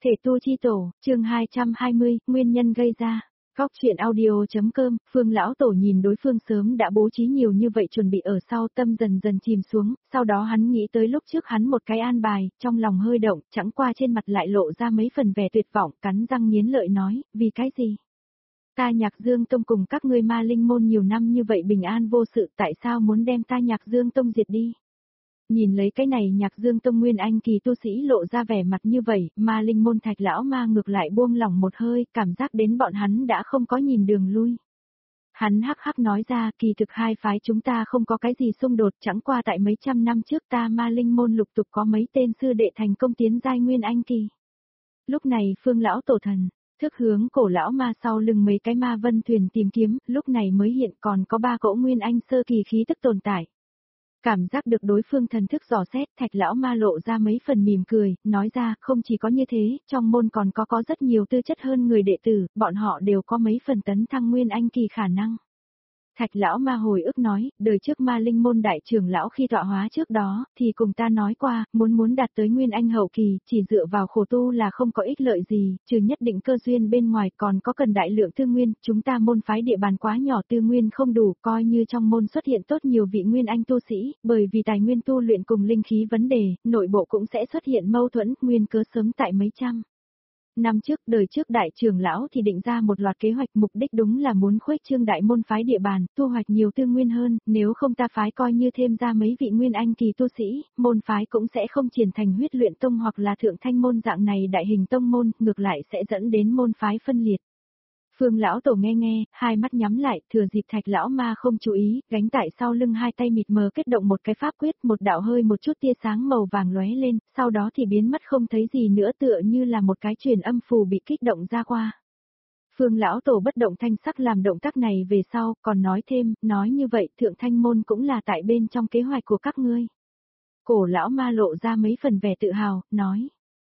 Thể tu chi tổ, chương 220, nguyên nhân gây ra. Góc chuyện audio.com, Phương lão tổ nhìn đối phương sớm đã bố trí nhiều như vậy chuẩn bị ở sau, tâm dần dần chìm xuống, sau đó hắn nghĩ tới lúc trước hắn một cái an bài, trong lòng hơi động, chẳng qua trên mặt lại lộ ra mấy phần vẻ tuyệt vọng, cắn răng nghiến lợi nói, vì cái gì? Ta Nhạc Dương Tông cùng các ngươi Ma Linh môn nhiều năm như vậy bình an vô sự, tại sao muốn đem ta Nhạc Dương Tông diệt đi? Nhìn lấy cái này Nhạc Dương Tông Nguyên Anh kỳ tu sĩ lộ ra vẻ mặt như vậy, Ma Linh môn Thạch lão ma ngược lại buông lỏng một hơi, cảm giác đến bọn hắn đã không có nhìn đường lui. Hắn hắc hắc nói ra, kỳ thực hai phái chúng ta không có cái gì xung đột, chẳng qua tại mấy trăm năm trước ta Ma Linh môn lục tục có mấy tên sư đệ thành công tiến giai Nguyên Anh kỳ. Lúc này Phương lão tổ thần, thức hướng cổ lão ma sau lưng mấy cái ma vân thuyền tìm kiếm, lúc này mới hiện còn có 3 cỗ Nguyên Anh sơ kỳ khí tức tồn tại. Cảm giác được đối phương thần thức dò xét, Thạch lão ma lộ ra mấy phần mỉm cười, nói ra, không chỉ có như thế, trong môn còn có rất nhiều tư chất hơn người đệ tử, bọn họ đều có mấy phần tấn thăng Nguyên Anh kỳ khả năng. Thạch lão ma hồi ức nói, đời trước Ma Linh môn đại trưởng lão khi tọa hóa trước đó, thì cùng ta nói qua, muốn đạt tới Nguyên Anh hậu kỳ, chỉ dựa vào khổ tu là không có ích lợi gì, trừ nhất định cơ duyên bên ngoài còn có cần đại lượng tư nguyên, chúng ta môn phái địa bàn quá nhỏ tư nguyên không đủ, coi như trong môn xuất hiện tốt nhiều vị Nguyên Anh tu sĩ, bởi vì tài nguyên tu luyện cùng linh khí vấn đề, nội bộ cũng sẽ xuất hiện mâu thuẫn, nguyên cớ sớm tại mấy trăm năm trước, đời trước đại trưởng lão thì định ra một loạt kế hoạch, mục đích đúng là muốn khuếch trương đại môn phái địa bàn, thu hoạch nhiều tư nguyên hơn, nếu không ta phái coi như thêm ra mấy vị Nguyên Anh kỳ tu sĩ, môn phái cũng sẽ không triển thành huyết luyện tông hoặc là thượng thanh môn dạng này đại hình tông môn, ngược lại sẽ dẫn đến môn phái phân liệt. Phương lão tổ nghe, hai mắt nhắm lại, thừa dịp Thạch lão ma không chú ý, gánh tại sau lưng hai tay mịt mờ kết động một cái pháp quyết, một đạo hơi một chút tia sáng màu vàng lóe lên, sau đó thì biến mất không thấy gì nữa, tựa như là một cái truyền âm phù bị kích động ra qua. Phương lão tổ bất động thanh sắc làm động tác này về sau, còn nói thêm, nói như vậy, thượng thanh môn cũng là tại bên trong kế hoạch của các ngươi. Cổ lão ma lộ ra mấy phần vẻ tự hào, nói.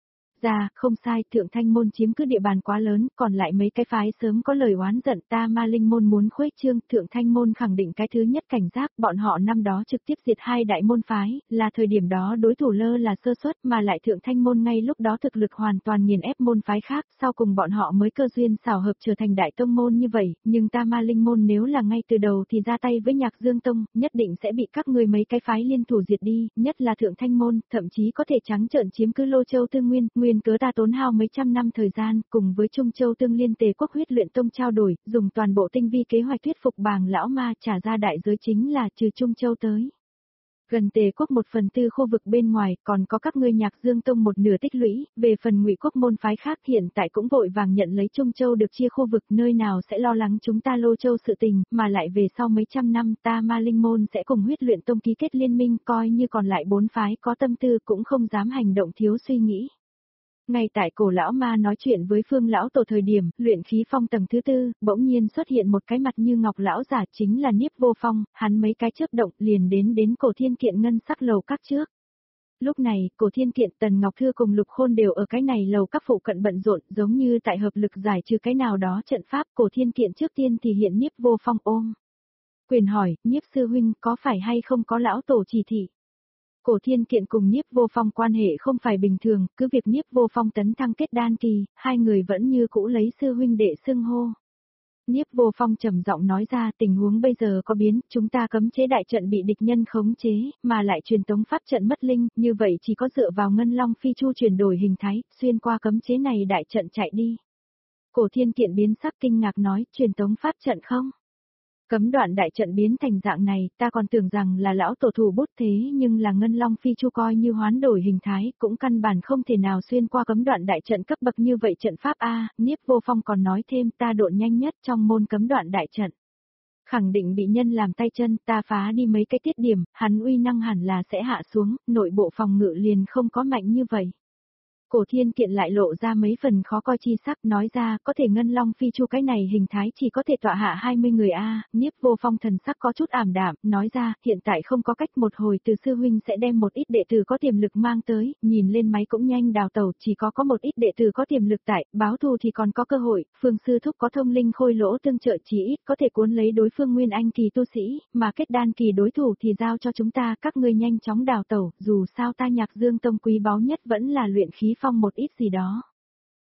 Không sai, thượng thanh môn chiếm cứ địa bàn quá lớn, còn lại mấy cái phái sớm có lời oán giận ta Ma Linh môn muốn khuếch trương, thượng thanh môn khẳng định cái thứ nhất cảnh giác, bọn họ năm đó trực tiếp diệt hai đại môn phái, là thời điểm đó đối thủ lơ là sơ suất mà lại thượng thanh môn ngay lúc đó thực lực hoàn toàn nghiền ép môn phái khác, sau cùng bọn họ mới cơ duyên xảo hợp trở thành đại tông môn như vậy, nhưng ta Ma Linh môn nếu là ngay từ đầu thì ra tay với Nhạc Dương Tông, nhất định sẽ bị các người mấy cái phái liên thủ diệt đi, nhất là thượng thanh môn, thậm chí có thể trắng trợn chiếm cứ Lô Châu Tư Nguyên cớ ta tốn hao mấy trăm năm thời gian, cùng với Trung Châu Tương Liên Tề Quốc huyết luyện tông trao đổi, dùng toàn bộ tinh vi kế hoạch thuyết phục Bàng lão ma, trả ra đại giới chính là trừ Trung Châu tới. Gần Tề Quốc 1/4 khu vực bên ngoài, còn có các ngươi Nhạc Dương Tông một nửa tích lũy, về phần Ngụy Quốc môn phái khác hiện tại cũng vội vàng nhận lấy Trung Châu được chia khu vực, nơi nào sẽ lo lắng chúng ta Lô Châu sự tình, mà lại về sau mấy trăm năm ta Ma Linh môn sẽ cùng huyết luyện tông ký kết liên minh, coi như còn lại 4 phái có tâm tư cũng không dám hành động thiếu suy nghĩ. Ngay tại cổ lão ma nói chuyện với Phương lão tổ thời điểm, luyện khí phong tầng thứ 4, bỗng nhiên xuất hiện một cái mặt như ngọc lão giả, chính là Niếp Vô Phong, hắn mấy cái chớp động liền đến Cổ Thiên Kiện ngân sắc lầu các trước. Lúc này, Cổ Thiên Kiện, Tần Ngọc Thư cùng Lục Khôn đều ở cái này lầu các phụ cận bận rộn, giống như tại hợp lực giải trừ cái nào đó trận pháp. Cổ Thiên Kiện trước tiên thì hiện Niếp Vô Phong ôm quyền hỏi, Niếp sư huynh có phải hay không có lão tổ chỉ thị? Cổ Thiên Kiện cùng Niếp Vô Phong quan hệ không phải bình thường, cứ việc Niếp Vô Phong tấn thăng kết đan kỳ, hai người vẫn như cũ lấy sư huynh đệ xưng hô. Niếp Vô Phong trầm giọng nói ra, tình huống bây giờ có biến, chúng ta cấm chế đại trận bị địch nhân khống chế, mà lại truyền tống pháp trận mất linh, như vậy chỉ có dựa vào Ngân Long Phi Chu chuyển đổi hình thái, xuyên qua cấm chế này đại trận chạy đi. Cổ Thiên Kiện biến sắc kinh ngạc nói, truyền tống pháp trận không? Cấm đoạn đại trận biến thành dạng này, ta còn tưởng rằng là lão tổ thủ bút thế nhưng là Ngân Long Phi Chu coi như hoán đổi hình thái, cũng căn bản không thể nào xuyên qua cấm đoạn đại trận cấp bậc như vậy trận pháp A, Niếp Vô Phong còn nói thêm ta độn nhanh nhất trong môn cấm đoạn đại trận. Khẳng định bị nhân làm tay chân, ta phá đi mấy cái tiết điểm, hắn uy năng hẳn là sẽ hạ xuống, nội bộ phòng ngự liền không có mạnh như vậy. Cổ Thiên Kiện lại lộ ra mấy phần khó coi chi sắc, nói ra, có thể Ngân Long Phi Chu cái này hình thái chỉ có thể tọa hạ 20 người a. Niếp Vô Phong thần sắc có chút ảm đạm, nói ra, hiện tại không có cách, một hồi từ sư huynh sẽ đem một ít đệ tử có tiềm lực mang tới, nhìn lên máy cũng nhanh đào tẩu, chỉ có một ít đệ tử có tiềm lực tại, báo thù thì còn có cơ hội, Phương sư thúc có thông linh khôi lỗ tương trợ chỉ ít có thể cuốn lấy đối phương Nguyên Anh kỳ tu sĩ, mà kết đan kỳ đối thủ thì giao cho chúng ta, các ngươi nhanh chóng đào tẩu, dù sao ta Nhạc Dương Tông quý báu nhất vẫn là luyện khí phong một ít gì đó.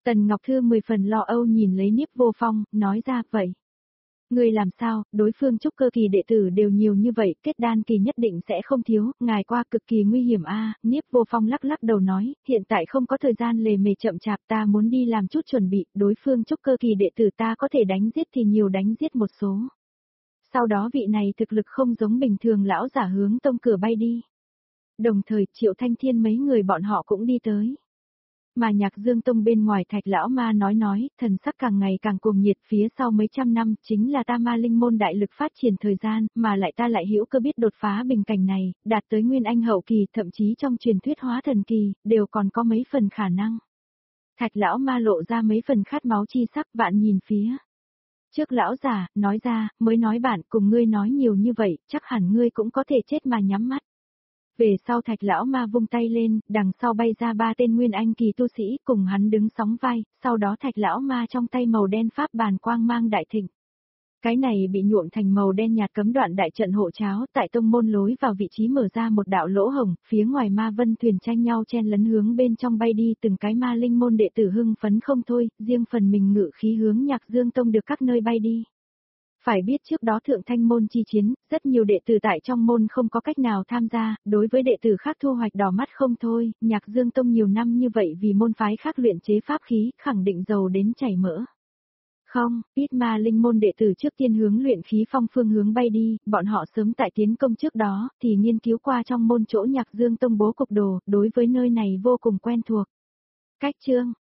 Tần Ngọc Thư 10 phần lo âu nhìn lấy Niếp Vô Phong, nói ra vậy. Người làm sao, đối phương trúc cơ kỳ đệ tử đều nhiều như vậy, kết đan kỳ nhất định sẽ không thiếu, ngài qua cực kỳ nguy hiểm a. Niếp Vô Phong lắc lắc đầu nói, hiện tại không có thời gian lề mề chậm chạp, ta muốn đi làm chút chuẩn bị, đối phương trúc cơ kỳ đệ tử ta có thể đánh giết thì nhiều đánh giết một số. Sau đó vị này thực lực không giống bình thường lão giả hướng tông cửa bay đi. Đồng thời Triệu Thanh Thiên mấy người bọn họ cũng đi tới. Mà Nhạc Dương Tông bên ngoài Thạch lão ma nói, thần sắc càng ngày càng cuồng nhiệt, phía sau mấy trăm năm chính là ta ma linh môn đại lực phát triển thời gian, mà lại ta lại hữu cơ biết đột phá bình cảnh này, đạt tới nguyên anh hậu kỳ, thậm chí trong truyền thuyết hóa thần kỳ, đều còn có mấy phần khả năng. Thạch lão ma lộ ra mấy phần khát máu chi sắc, vạn nhìn phía trước lão giả, nói ra, mới nói bạn cùng ngươi nói nhiều như vậy, chắc hẳn ngươi cũng có thể chết mà nhắm mắt. Về sau Thạch lão ma vung tay lên, đằng sau bay ra 3 tên nguyên anh kỳ tu sĩ cùng hắn đứng sóng vai, sau đó Thạch lão ma trong tay màu đen pháp bàn quang mang đại thịnh. Cái này bị nhuộm thành màu đen nhạt cấm đoạn đại trận hộ cháo, tại tông môn lối vào vị trí mở ra một đạo lỗ hồng, phía ngoài ma vân thuyền tranh nhau chen lấn hướng bên trong bay đi, từng cái ma linh môn đệ tử hưng phấn không thôi, riêng phần mình ngự khí hướng Nhạc Dương Tông được các nơi bay đi. Phải biết trước đó thượng thanh môn chi chiến, rất nhiều đệ tử tại trong môn không có cách nào tham gia, đối với đệ tử khác thu hoạch đỏ mắt không thôi, Nhạc Dương Tông nhiều năm như vậy vì môn phái khác luyện chế pháp khí, khẳng định giàu đến chảy mỡ. Không, ít ma linh môn đệ tử trước tiên hướng luyện khí phong phương hướng bay đi, bọn họ sớm tại tiến công trước đó, thì nghiên cứu qua trong môn chỗ Nhạc Dương Tông bố cục đồ, đối với nơi này vô cùng quen thuộc. Cách chương